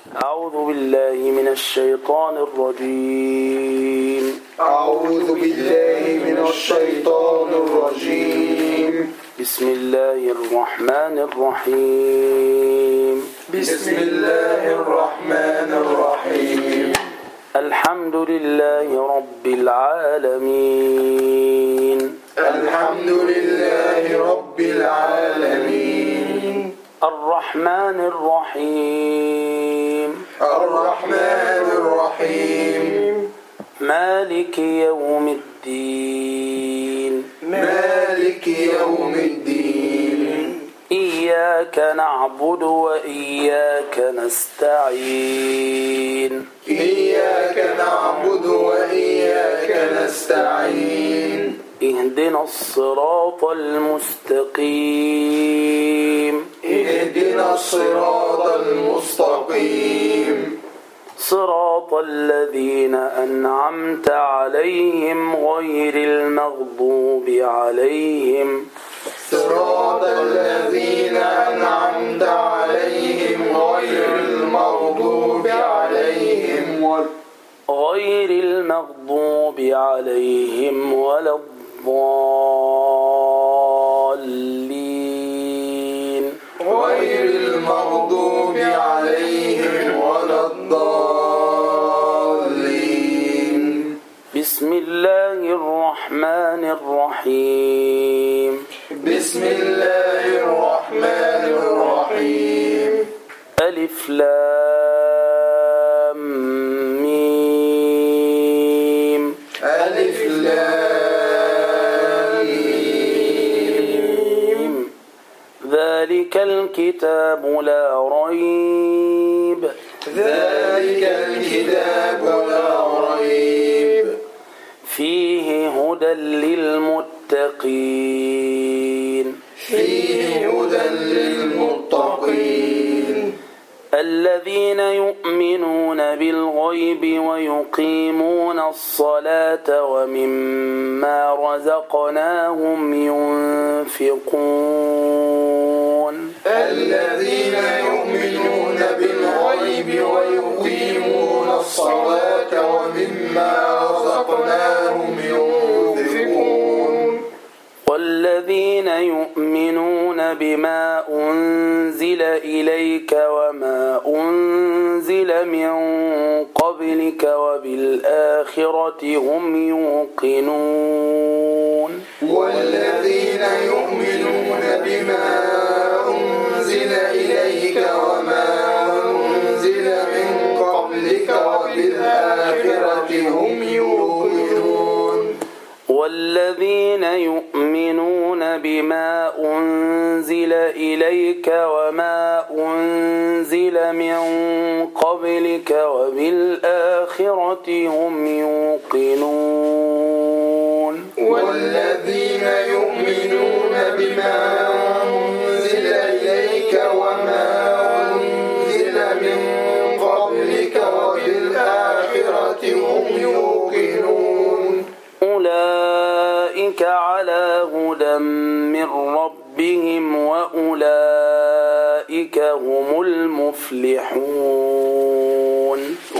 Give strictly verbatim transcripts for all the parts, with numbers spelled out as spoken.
أعوذ بالله من الشيطان الرجيم أعوذ بالله من الشيطان الرجيم بسم الله الرحمن الرحيم بسم الله الرحمن الرحيم الحمد لله رب العالمين الحمد لله رب العالمين الرحمن الرحيم الرحمن الرحيم مالك يوم الدين مالك يوم الدين إياك نعبد وإياك نستعين إياك نعبد وإياك نستعين اهدنا الصراط المستقيم اهدنا الصراط المستقيم صراط الذين أنعمت عليهم غير المغضوب عليهم صراط الذين أنعمت عليهم غير المغضوب عليهم ولا غير المغضوب عليهم ولا الضالين غير المغضوب عليهم ولا الضالين بسم الله الرحمن الرحيم بسم الله الرحمن الرحيم ألف لام ميم ألف لام ميم ذلك الكتاب لا ريب ذلك الكتاب لا ريب فيه هدى للمتقين فيه هدى للمتقين الذين يؤمنون بالغيب ويقيمون الصلاة ومما رزقناهم ينفقون الذين يؤمنون بالغيب ويقيمون الصلاة ومما رزقناهم ينفقون والذين يؤمنون بما أنزل إليك وما أنزل من قبلك وبالآخرة هم يوقنون والذين يؤمنون بما أنزل إليك وما أنزل من قبلك وبالآخرة هم يوقنون والذين يؤمنون بما أنزل إليك وما أنزل من قبلك وبالآخرة هم يوقنون والذين يؤمنون بما أنزل إليك وما أنزل من قبلك وبالآخرة هم يوقنون أولئك على هدى من ربهم وأولئك هم المفلحون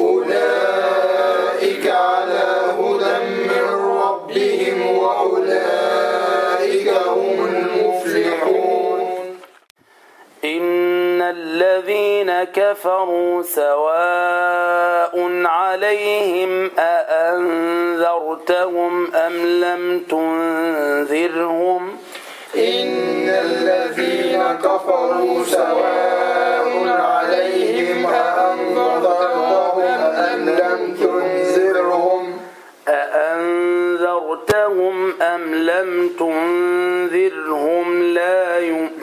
أولئك على هدى من ربهم وأولئك هم المفلحون إن الذين كفروا سواء عليهم أأنذرتهم أم لم تنذرهم إن الذين كفروا سواء عليهم أأنذرتهم أم لم تنذرهم أأنذرتهم أم لم تنذرهم لا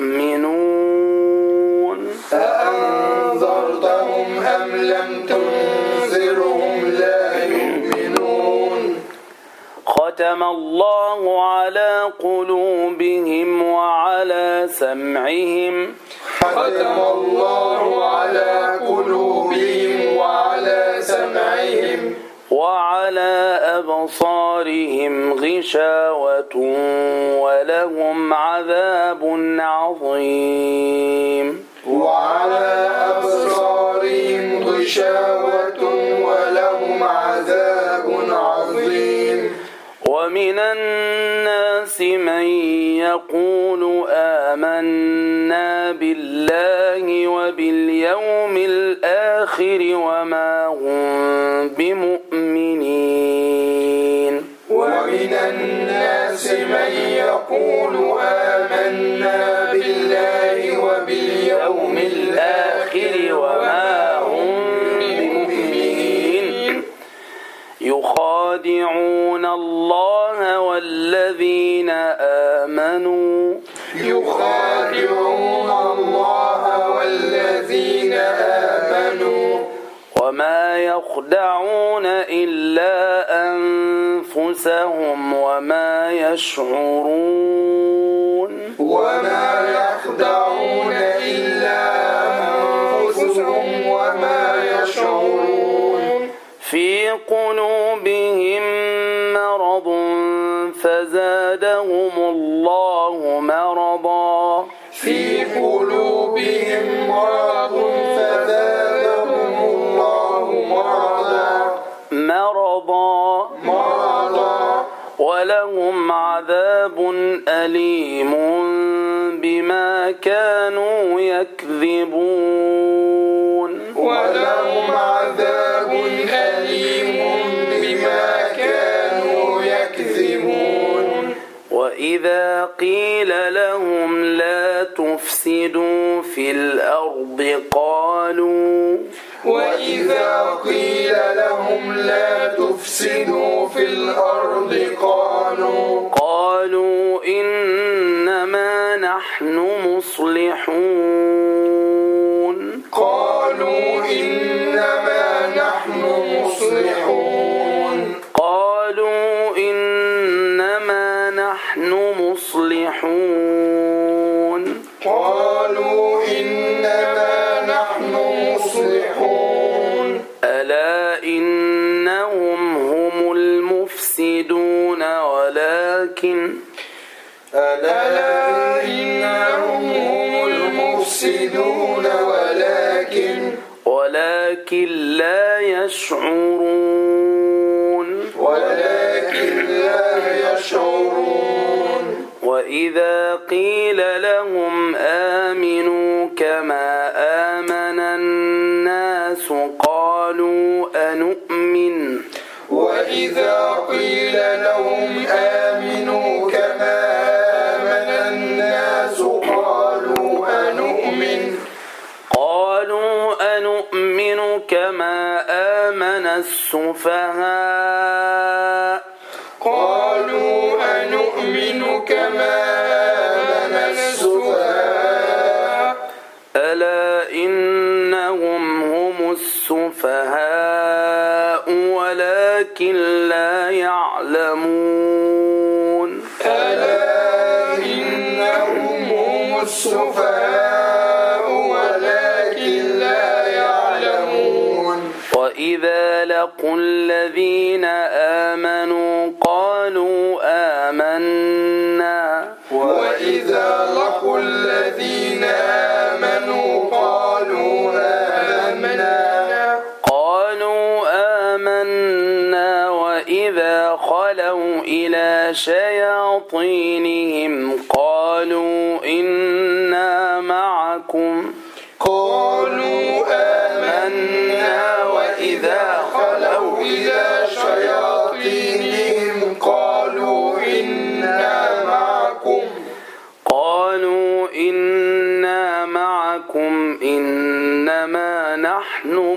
يؤمنون أأنذرتهم أم لم تنذرهم لا يؤمنون ختم الله على قلوبهم وعلى سمعهم ختم الله على قلوبهم وعلى سمعهم وعلى أبصارهم غشاوة ولهم عذاب عظيم وعلى أبصارهم غشاوة غشاوة ولهم عذاب عظيم. ومن الناس من يقول آمنا بالله وباليوم الآخر وما هم بمؤمنين. ومن الناس من يقول آمنا بالله وباليوم الآخر وما هم بمؤمنين يخادعون الله والذين آمنوا يخادعون الله والذين آمنوا وما يخدعون إلا أنفسهم وما يشعرون. وما يخدعون إلا أنفسهم وما يشعرون. في قلوبهم مرض فزادهم الله مرضا في قلوبهم مرض فزادهم الله مرضا مرضا مرضا ولهم عذاب أليم بما كانوا يكذبون. ولهم عذاب أليم بما كانوا يكذبون. وإذا قيل لهم لا تفسدوا في الأرض قالوا وإذا قيل لهم لا تفسدوا في الأرض قالوا قالوا إنما نحن مصلحون قالوا إنما نحن مصلحون قالوا إنما نحن مصلحون قالوا إنما نحن مصلحون. ألا إنهم هم المفسدون ولكن ألا إنهم هم المفسدون ولكن ولكن لا يشعرون ولكن لا يشعرون. وإذا قيل لهم آمنوا كما آمن الناس قالوا أنؤمن وإذا قيل لهم آمنوا كما آمن الناس قالوا أنؤمن قالوا أنؤمن كما آمن السفهاء قالوا أنؤمن كما آمن السفهاء. ألا إنهم هم السفهاء ولكن لا يعلمون. ألا إنهم هم السفهاء ولكن لا يعلمون. وإذا لقوا الذين آمنوا قالوا آمنا وإذا لقوا الذين آمنوا قالوا آمنا قالوا آمنا وإذا خلوا إلى شياطينهم قالوا إنا معكم قالوا آمنا وإذا خلوا إلى شياطينهم قالوا إنا معكم قالوا إنا معكم إنما نحن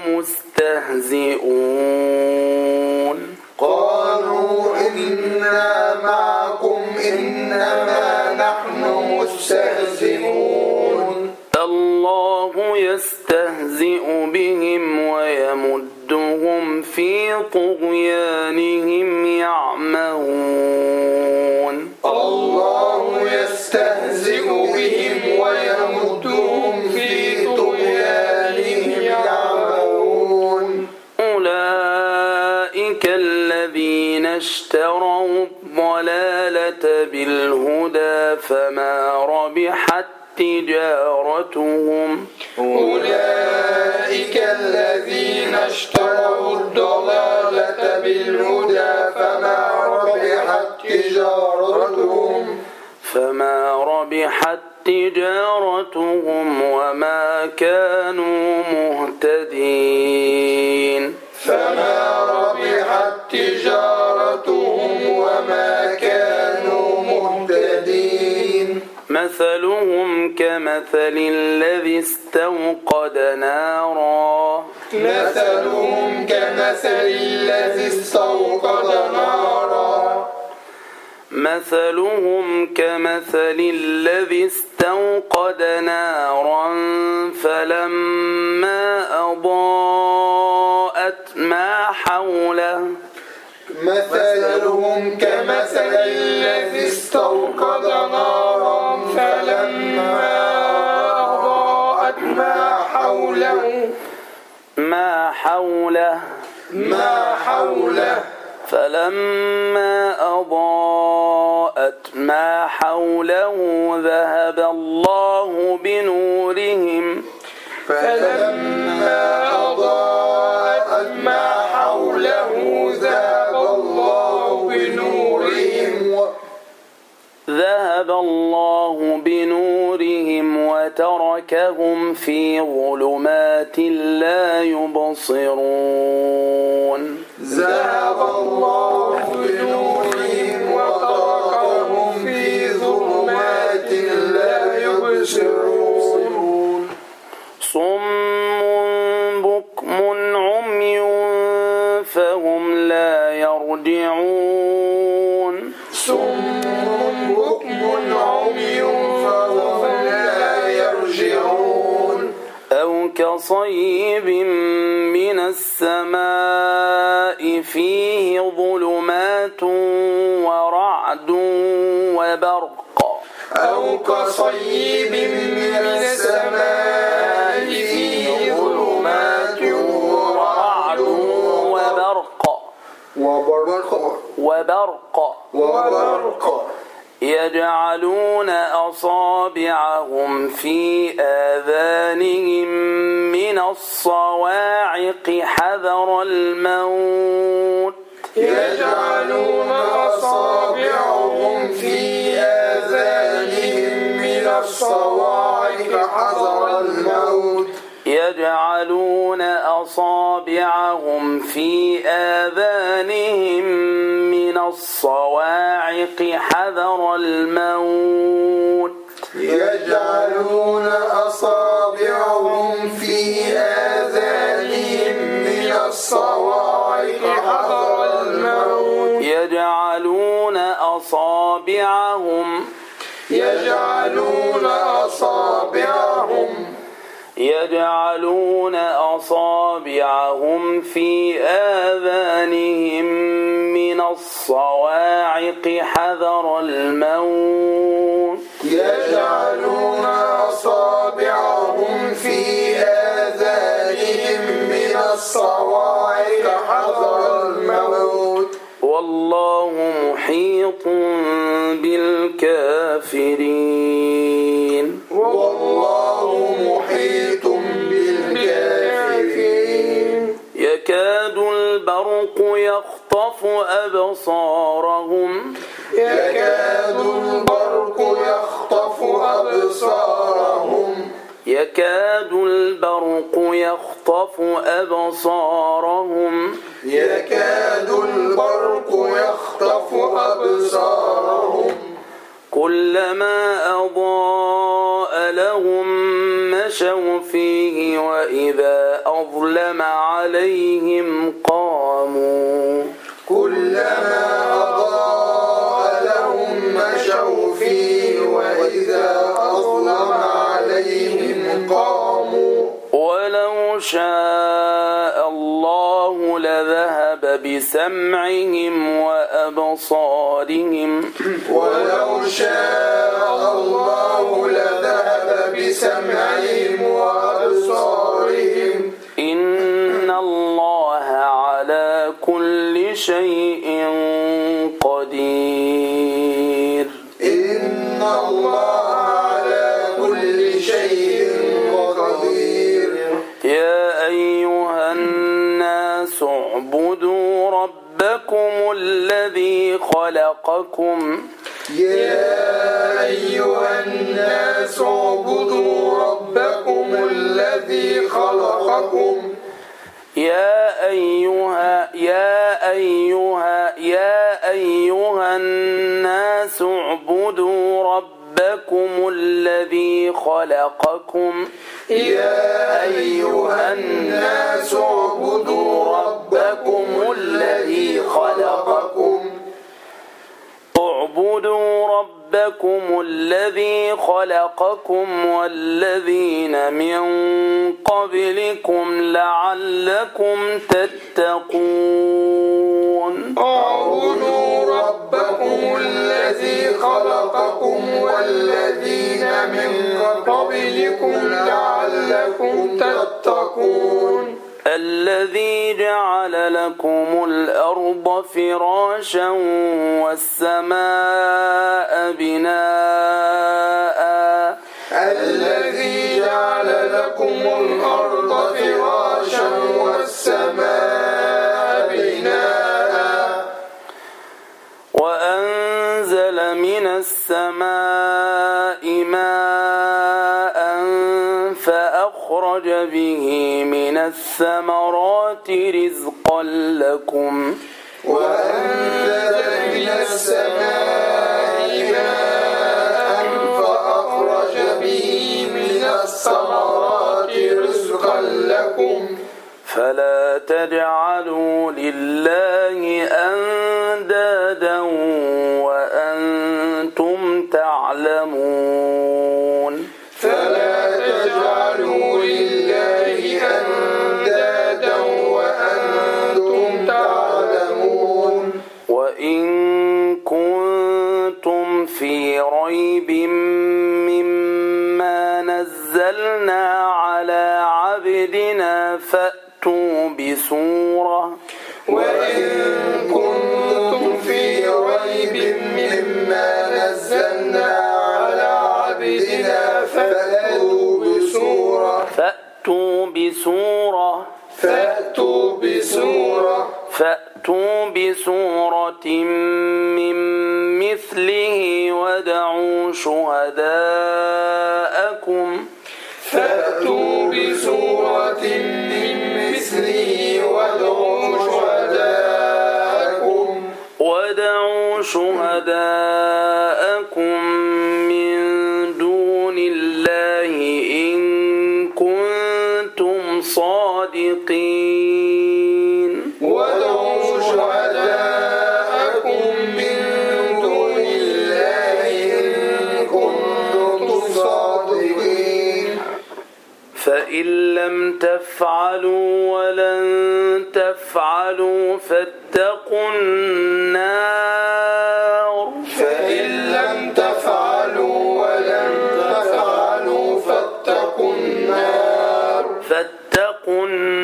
مستهزئون قالوا إنا معكم إنما نحن مستهزئون. الله يستهزئ بهم ويمدهم في طغيانهم يعمهون. الله يستهزئ بهم ويمدهم في طغيانهم يعمهون. أولئك الذين اشتروا الضلالة بالهدى فما ربحت تجارتهم أولئك الذين اشتروا الضلالة بالهدى فما ربحت تجارتهم فما ربحت تجارتهم وما كانوا مهتدين فما ربحت تجارتهم وما كانوا مهتدين مثلهم كمثل الذي استوقد نارا مثلهم كمثل الذي استوقد نارا مثلهم كمثل الذي استوقد نارا فلما أضاءت ما حوله مثلهم كمثل الذي استوقد نارا فلما أضاءت ما حوله ما حوله ما حوله فلما أضاءت ما حوله ذهب الله بنورهم فلما أضاءت ما حوله ذهب الله بنورهم ذهب الله بنورهم وتركهم في ظلمات لا يبصرون ذهب الله بنورهم وتركهم في ظلمات لا يبصرون صم بكم عمي فهم لا يرجعون صم بكم عمي فهم لا يرجعون أو كصيب من السماء فيه ظلمات ورعد وبرق أو كصيب من السماء فيه ظلمات ورعد وبرق وبرق وبرق وبرق يجعلون أصابعهم في آذانهم من الصواعق حذر الموت يجعلون أصابعهم في آذانهم من الصواعق حذر الموت يجعلون أصابعهم في آذانهم من الصواعق حذر الموت يجعلون أصابعهم في آذانهم من الصواعق حذر الموت يجعلون أصابعهم يجعلون أصابعهم يجعلون أصابعهم في آذانهم من الصواعق حذر الموت يجعلون أصابعهم في آذانهم من الصواعق حذر الموت والله محيط بالكافرين والله محيط بالكافرين يكاد البرق يخطف أبصارهم يكاد البرق يخطف أبصارهم يكاد البرق يخطف أبصارهم يكاد البرق يخطف أبصارهم كلما أضاء لهم مشوا فيه وإذا أظلم عليهم قاموا كلما أضاء لهم مشوا فيه وإذا أظلم عليهم قاموا ولو شاء الله لذهب بسمعهم وأبصارهم ولو شاء الله لذهب بسمعهم وأبصارهم إن الله على كل شيء قدير إن الله على كل شيء قدير يا أيها الناس اعبدوا ربكم الذي خلقكم يا أيها الناس اعبدوا ربكم الذي خلقكم يا أيها يا أيها يا أيها الناس اعبدوا ربكم الذي خلقكم يا أيها الناس اعبدوا ربكم الذي خلقكم اعبدوا ربكم الذي خلقكم والذين من قبلكم لعلكم تتقون اعبدوا ربكم الذي خلقكم والذين من قبلكم لعلكم تتقون الذي جعل لكم الأرض فراشا والسماء بناء الذي جعل لكم الأرض فراشا والسماء بناء وأنزل من السماء ماء فأخرج به من الثمرات رزقا لكم وأنزل من السماء ماء فأخرج به من الثمرات رزقا لكم فلا تجعلوا لله أندادا وأنتم تعلمون فلا تجعلوا لله أندادا وأنتم تعلمون وإن كنتم في ريب مما نزلنا على عبدنا فأتوا بسورة وإن كنتم في ريب مما نزلنا على عبدنا فأتوا بسورة فأتوا بسورة فأتوا بسورة فأتوا بسورة من مثله ودعوا شهداءكم فأتوا بسورة من مثله وادعوا شهداءكم ودعوا شهداءكم من دون الله إن كنتم صادقين وادعوا شهداءكم من دون الله إن كنتم صادقين فإن لم تفعلوا ولن تفعلوا فاتقوا النار فإن لم تفعلوا ولن تفعلوا فاتقوا النار فاتقوا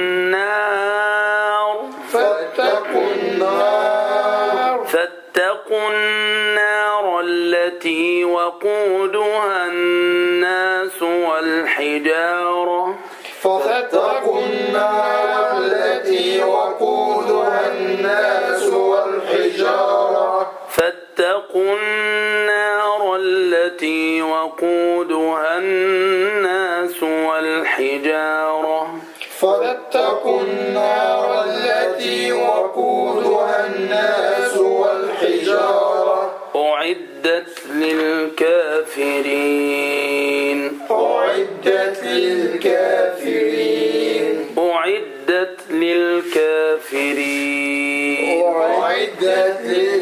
النار فاتقوا النار فاتقوا النار التي وقودها الناس والحجارة فاتقوا النار التي وقودها الناس والحجارة فاتقوا النار التي وقودها الناس والحجارة فاتقوا النار التي وقودها الناس والحجارة أعدت للكافرين أعدت للكافرين أعدت للكافرين أعدت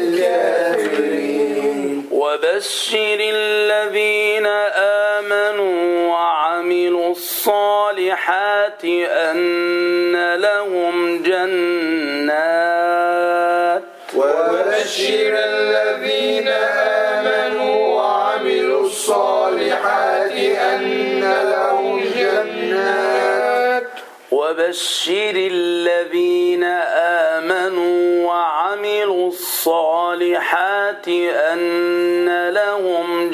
للكافرين وبشر الذين آمنوا وعملوا الصالحات أن لهم جنات وبشر الذين آمنوا وعملوا الصالحات أن لهم جنات وبشر الذين آمنوا وعملوا الصالحات أن لهم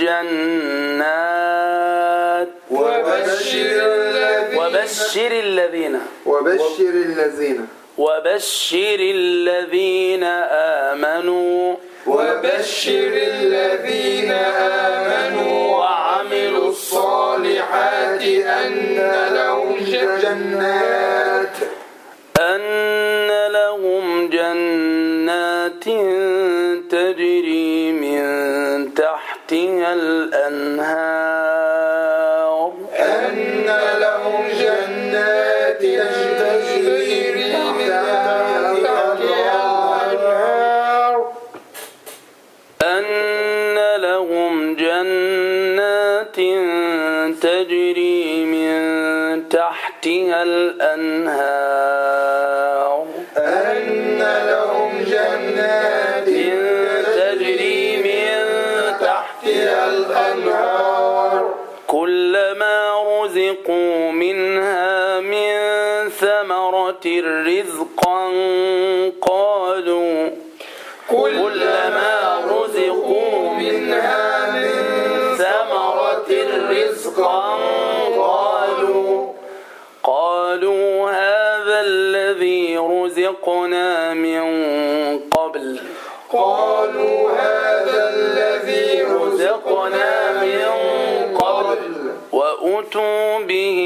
جنات وبشر الذين وبشر الذين وبشر الذين وبشر الذين آمنوا وبشر الذين آمنوا وعملوا الصالحات أن لهم جنات أن لهم جنات تجري من تحتها الأنهار أن لهم جنات تجري من تحتها الأنهار أن لهم جنات تجري من تحتها الأنهار أن لهم جنات تجري من تحتها الأنهار كلما رزقوا منها من ثمرة رزقا قالوا كلما رزقوا منها من ثمرة رزقا قالوا قالوا هذا الذي رزقنا من قبل قالوا هذا الذي رزقنا من قبل وأتوا به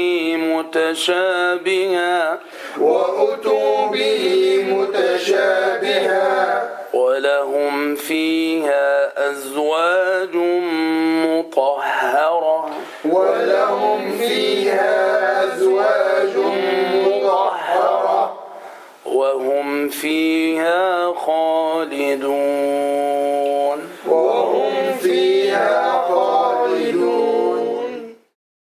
متشابها وأتوا به متشابها ولهم فيها أزواج مطهرة ولهم فيها أزواج مطهرة وهم فيها خالدون